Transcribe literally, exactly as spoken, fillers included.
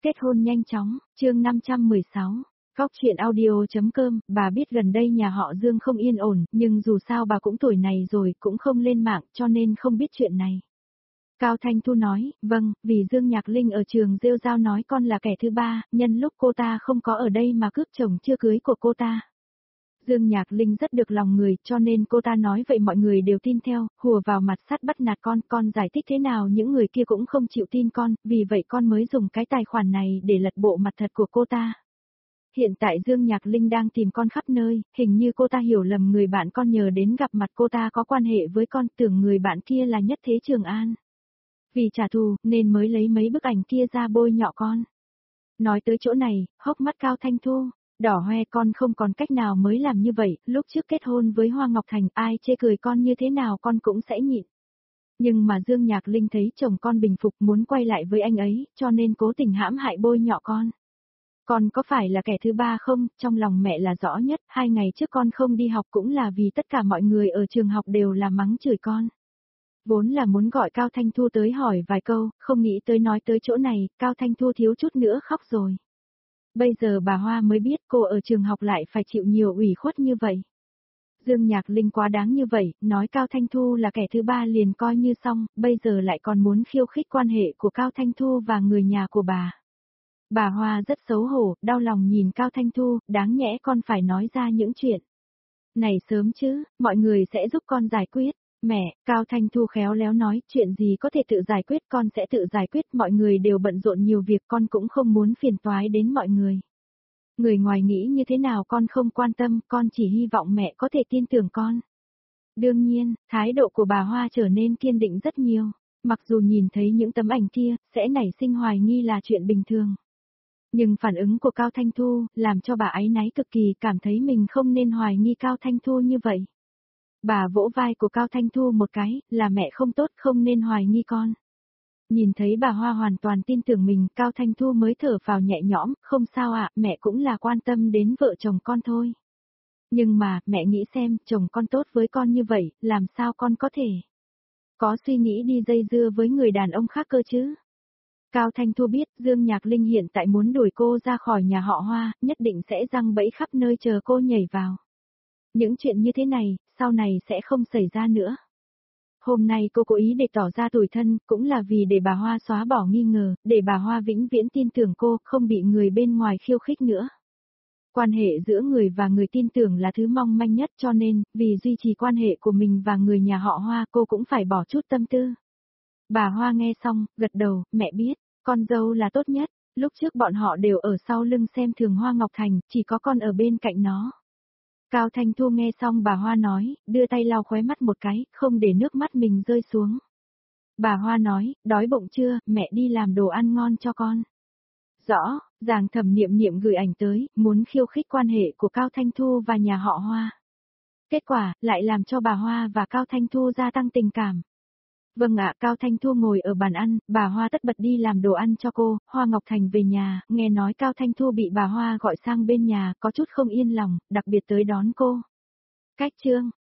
Kết hôn nhanh chóng, chương năm trăm mười sáu. Góc chuyện audio.com, bà biết gần đây nhà họ Dương không yên ổn, nhưng dù sao bà cũng tuổi này rồi, cũng không lên mạng, cho nên không biết chuyện này. Cao Thanh Thu nói, vâng, vì Dương Nhạc Linh ở trường rêu rao nói con là kẻ thứ ba, nhân lúc cô ta không có ở đây mà cướp chồng chưa cưới của cô ta. Dương Nhạc Linh rất được lòng người, cho nên cô ta nói vậy mọi người đều tin theo, hùa vào mặt sắt bắt nạt con, con giải thích thế nào những người kia cũng không chịu tin con, vì vậy con mới dùng cái tài khoản này để lật bộ mặt thật của cô ta. Hiện tại Dương Nhạc Linh đang tìm con khắp nơi, hình như cô ta hiểu lầm người bạn con nhờ đến gặp mặt cô ta có quan hệ với con, tưởng người bạn kia là Nhất Thế Trường An. Vì trả thù, nên mới lấy mấy bức ảnh kia ra bôi nhọ con. Nói tới chỗ này, hốc mắt Cao Thanh Thu đỏ hoe, con không còn cách nào mới làm như vậy, lúc trước kết hôn với Hoa Ngọc Thành, ai chê cười con như thế nào con cũng sẽ nhịn. Nhưng mà Dương Nhạc Linh thấy chồng con bình phục muốn quay lại với anh ấy, cho nên cố tình hãm hại bôi nhọ con. Con có phải là kẻ thứ ba không, trong lòng mẹ là rõ nhất, hai ngày trước con không đi học cũng là vì tất cả mọi người ở trường học đều là mắng chửi con. Vốn là muốn gọi Cao Thanh Thu tới hỏi vài câu, không nghĩ tới nói tới chỗ này, Cao Thanh Thu thiếu chút nữa khóc rồi. Bây giờ bà Hoa mới biết cô ở trường học lại phải chịu nhiều ủy khuất như vậy. Dương Nhạc Linh quá đáng như vậy, nói Cao Thanh Thu là kẻ thứ ba liền coi như xong, bây giờ lại còn muốn khiêu khích quan hệ của Cao Thanh Thu và người nhà của bà. Bà Hoa rất xấu hổ, đau lòng nhìn Cao Thanh Thu, đáng nhẽ con phải nói ra những chuyện này sớm chứ, mọi người sẽ giúp con giải quyết. Mẹ, Cao Thanh Thu khéo léo nói, chuyện gì có thể tự giải quyết con sẽ tự giải quyết, mọi người đều bận rộn nhiều việc con cũng không muốn phiền toái đến mọi người. Người ngoài nghĩ như thế nào con không quan tâm, con chỉ hy vọng mẹ có thể tin tưởng con. Đương nhiên, thái độ của bà Hoa trở nên kiên định rất nhiều, mặc dù nhìn thấy những tấm ảnh kia, sẽ nảy sinh hoài nghi là chuyện bình thường. Nhưng phản ứng của Cao Thanh Thu, làm cho bà áy náy cực kỳ, cảm thấy mình không nên hoài nghi Cao Thanh Thu như vậy. Bà vỗ vai của Cao Thanh Thu một cái, là mẹ không tốt không nên hoài nghi con. Nhìn thấy bà Hoa hoàn toàn tin tưởng mình, Cao Thanh Thu mới thở vào nhẹ nhõm, không sao ạ, mẹ cũng là quan tâm đến vợ chồng con thôi. Nhưng mà, mẹ nghĩ xem, chồng con tốt với con như vậy, làm sao con có thể có suy nghĩ đi dây dưa với người đàn ông khác cơ chứ? Cao Thanh Thu biết Dương Nhạc Linh hiện tại muốn đuổi cô ra khỏi nhà họ Hoa, nhất định sẽ giăng bẫy khắp nơi chờ cô nhảy vào. Những chuyện như thế này, sau này sẽ không xảy ra nữa. Hôm nay cô cố ý để tỏ ra tủi thân, cũng là vì để bà Hoa xóa bỏ nghi ngờ, để bà Hoa vĩnh viễn tin tưởng cô, không bị người bên ngoài khiêu khích nữa. Quan hệ giữa người và người tin tưởng là thứ mong manh nhất, cho nên, vì duy trì quan hệ của mình và người nhà họ Hoa, cô cũng phải bỏ chút tâm tư. Bà Hoa nghe xong, gật đầu, mẹ biết, con dâu là tốt nhất, lúc trước bọn họ đều ở sau lưng xem thường Hoa Ngọc Thành, chỉ có con ở bên cạnh nó. Cao Thanh Thu nghe xong bà Hoa nói, đưa tay lau khóe mắt một cái, không để nước mắt mình rơi xuống. Bà Hoa nói, đói bụng chưa, mẹ đi làm đồ ăn ngon cho con. Rõ, Giàng Thẩm Niệm Niệm gửi ảnh tới, muốn khiêu khích quan hệ của Cao Thanh Thu và nhà họ Hoa. Kết quả, lại làm cho bà Hoa và Cao Thanh Thu gia tăng tình cảm. Vâng ạ, Cao Thanh Thu ngồi ở bàn ăn, bà Hoa tất bật đi làm đồ ăn cho cô, Hoa Ngọc Thành về nhà, nghe nói Cao Thanh Thu bị bà Hoa gọi sang bên nhà, có chút không yên lòng, đặc biệt tới đón cô. Cách chương